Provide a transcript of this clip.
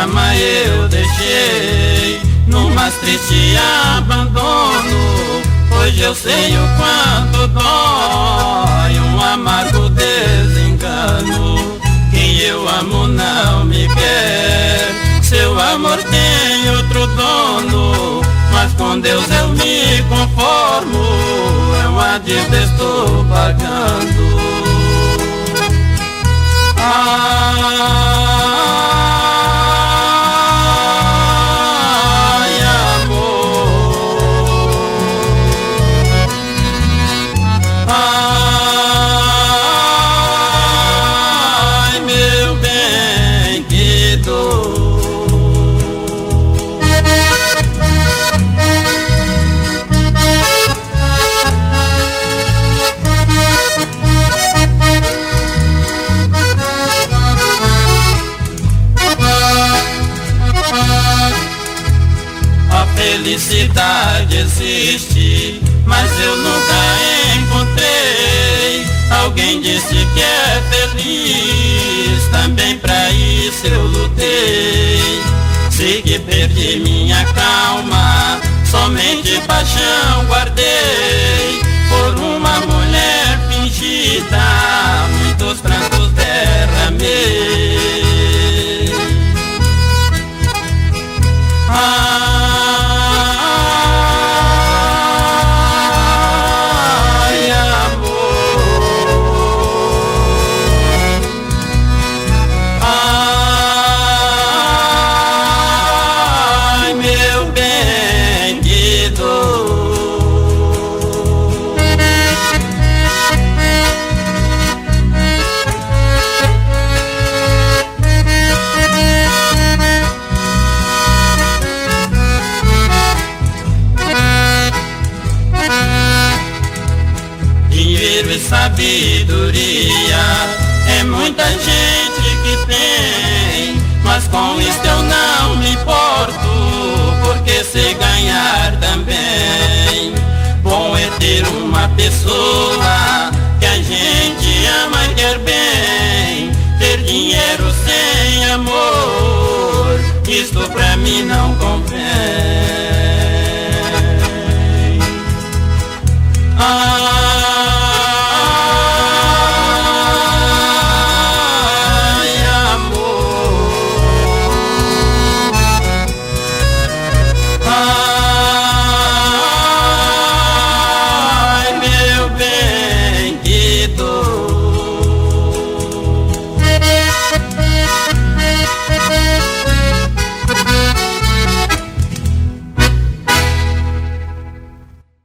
cama eu deixei, no mais triste abandono. Hoje eu sei o quanto dói um amargo desengano. Quem eu amo não me quer, seu amor tem outro dono. Mas com Deus eu me conformo, é uma dívida estou pagando. Ai, amor, ai, meu bem, que dor. Felicidade existe, mas eu nunca encontrei alguém disse que é feliz. Também pra isso eu lutei, sei que perdi minha calma, somente paixão guardei por uma mulher fingida, muitos prantos derramei. Dinheiro e sabedoria é muita gente que tem, mas com isso eu não me importo, porque sei ganhar também. Bom é ter uma pessoa que a gente ama e quer bem. Ter dinheiro sem amor, isto pra mim não convém.